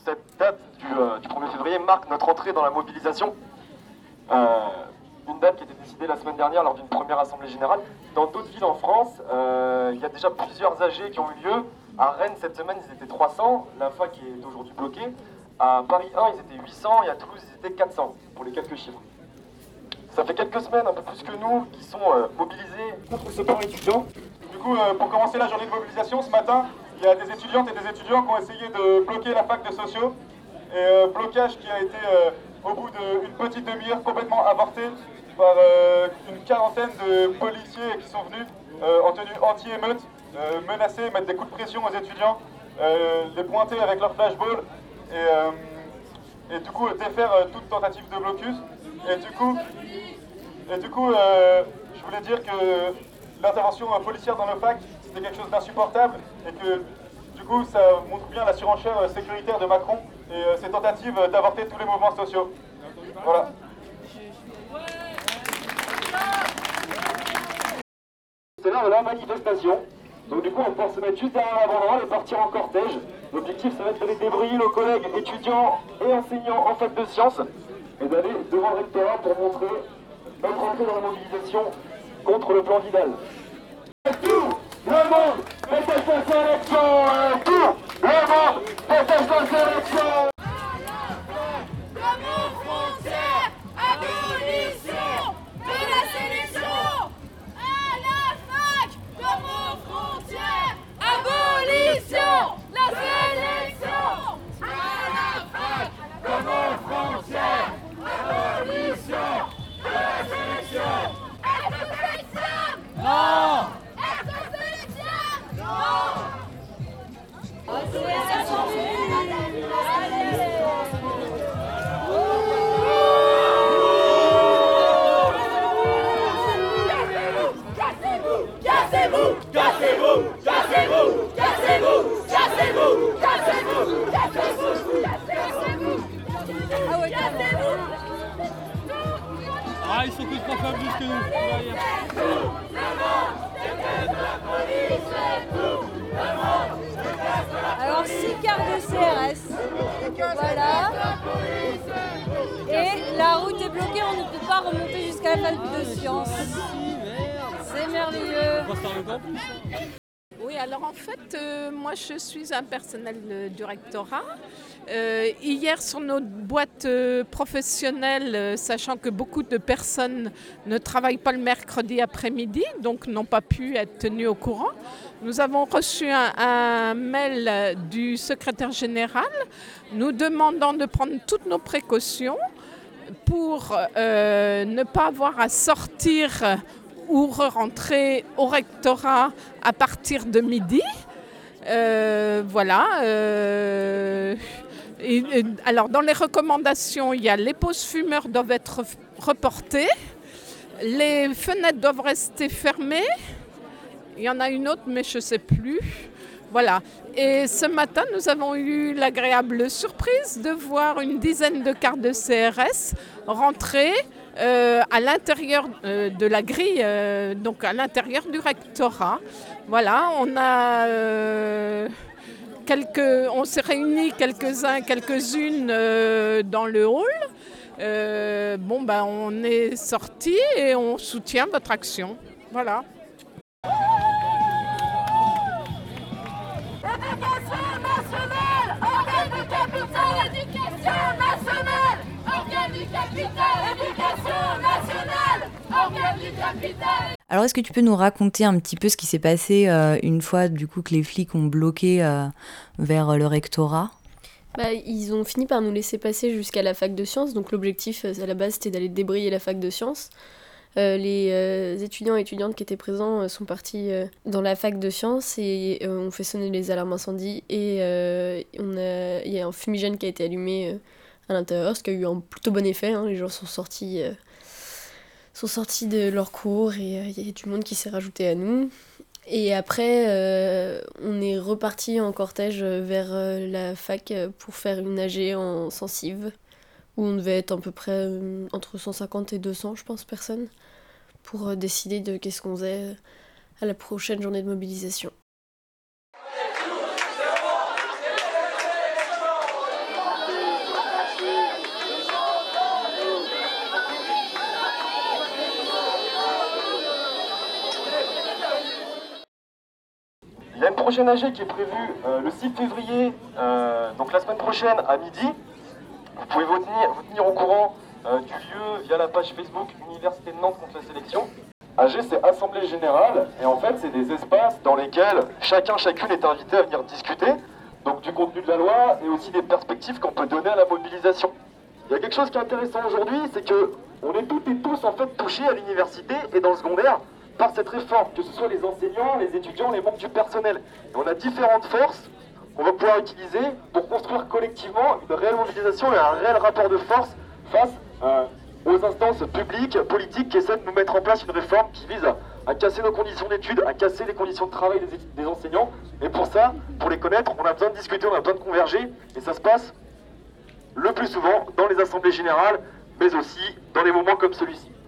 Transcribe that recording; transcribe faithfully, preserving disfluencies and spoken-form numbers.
cette date du, euh, du premier février marque notre entrée dans la mobilisation. Euh, une date qui a été décidée la semaine dernière lors d'une première assemblée générale. Dans d'autres villes en France, euh, il y a déjà plusieurs A G qui ont eu lieu. À Rennes, cette semaine, ils étaient trois cents, la fac est aujourd'hui bloquée. À Paris un, ils étaient huit cents et à Toulouse, ils étaient quatre cents, pour les quelques chiffres. Ça fait quelques semaines, un peu plus que nous, qui sont euh, mobilisés contre ce plan étudiant. Du coup, euh, pour commencer la journée de mobilisation, ce matin, il y a des étudiantes et des étudiants qui ont essayé de bloquer la fac de sociaux. Et euh, blocage qui a été, euh, au bout d'une petite demi-heure, complètement avorté par euh, une quarantaine de policiers qui sont venus euh, en tenue anti-émeute, euh, menacer, mettre des coups de pression aux étudiants, euh, les pointer avec leur flashball et, euh, et du coup défaire euh, toute tentative de blocus. Et du coup, et du coup euh, je voulais dire que l'intervention policière dans nos facs, c'était quelque chose d'insupportable et que du coup ça montre bien la surenchère sécuritaire de Macron et euh, ses tentatives d'avorter tous les mouvements sociaux. Voilà. C'est l'heure de la manifestation. Donc du coup on pense se mettre juste derrière la banderole et partir en cortège. L'objectif ça va être d'aller débrouiller nos collègues étudiants et enseignants en fac de sciences et d'aller devant le rectorat pour montrer notre entrée dans la mobilisation contre le plan Vidal. Tout le monde protège la sélection. Tout le monde protège la sélection. Ah, ils sont tous trois fois plus que nous. Alors, six quarts de C R S. Voilà. Et la route est bloquée, on ne peut pas remonter jusqu'à la fac de sciences. C'est merveilleux. On va se faire le campus. Oui, alors en fait, euh, moi je suis un personnel euh, du rectorat. Euh, hier sur notre boîte euh, professionnelle, euh, sachant que beaucoup de personnes ne travaillent pas le mercredi après-midi, donc n'ont pas pu être tenues au courant, nous avons reçu un, un mail du secrétaire général nous demandant de prendre toutes nos précautions pour euh, ne pas avoir à sortir ou re-rentrer au rectorat à partir de midi. Euh, voilà. Euh, et, et, alors, dans les recommandations, il y a les pauses fumeurs doivent être reportées, les fenêtres doivent rester fermées. Il y en a une autre, mais je ne sais plus. Voilà. Et ce matin, nous avons eu l'agréable surprise de voir une dizaine de cars de C R S rentrer euh, à l'intérieur euh, de la grille, euh, donc à l'intérieur du rectorat. Voilà, on a euh, quelques, on s'est réunis quelques-uns, quelques-unes euh, dans le hall. Euh, bon, ben, on est sortis et on soutient votre action. Voilà. Alors, est-ce que tu peux nous raconter un petit peu ce qui s'est passé euh, une fois du coup que les flics ont bloqué euh, vers le rectorat ? Bah, ils ont fini par nous laisser passer jusqu'à la fac de sciences. Donc l'objectif à la base c'était d'aller débrayer la fac de sciences. Euh, les euh, étudiants et étudiantes qui étaient présents euh, sont partis euh, dans la fac de sciences et euh, on fait sonner les alarmes incendie et euh, on a, il y a un fumigène qui a été allumé euh, à l'intérieur, ce qui a eu un plutôt bon effet. Hein. Les gens sont sortis, euh, sont sortis de leur cours et il euh, y a du monde qui s'est rajouté à nous. Et après, euh, on est reparti en cortège vers euh, la fac pour faire une A G en sensive, où on devait être à peu près euh, entre cent cinquante et deux cents, je pense, personnes, pour euh, décider de qu'est-ce qu'on faisait à la prochaine journée de mobilisation. prochaine A G qui est prévue euh, le six février, euh, donc la semaine prochaine à midi. Vous pouvez vous tenir, vous tenir au courant euh, du lieu via la page Facebook Université de Nantes contre la sélection. A G, c'est Assemblée Générale, et en fait, c'est des espaces dans lesquels chacun, chacune est invité à venir discuter, donc du contenu de la loi et aussi des perspectives qu'on peut donner à la mobilisation. Il y a quelque chose qui est intéressant aujourd'hui, c'est que on est toutes et tous en fait touchés à l'université et dans le secondaire par cette réforme, que ce soit les enseignants, les étudiants, les membres du personnel. Et on a différentes forces qu'on va pouvoir utiliser pour construire collectivement une réelle mobilisation et un réel rapport de force face euh, aux instances publiques, politiques qui essaient de nous mettre en place une réforme qui vise à, à casser nos conditions d'études, à casser les conditions de travail des, des enseignants. Et pour ça, pour les connaître, on a besoin de discuter, on a besoin de converger, et ça se passe le plus souvent dans les assemblées générales, mais aussi dans des moments comme celui-ci.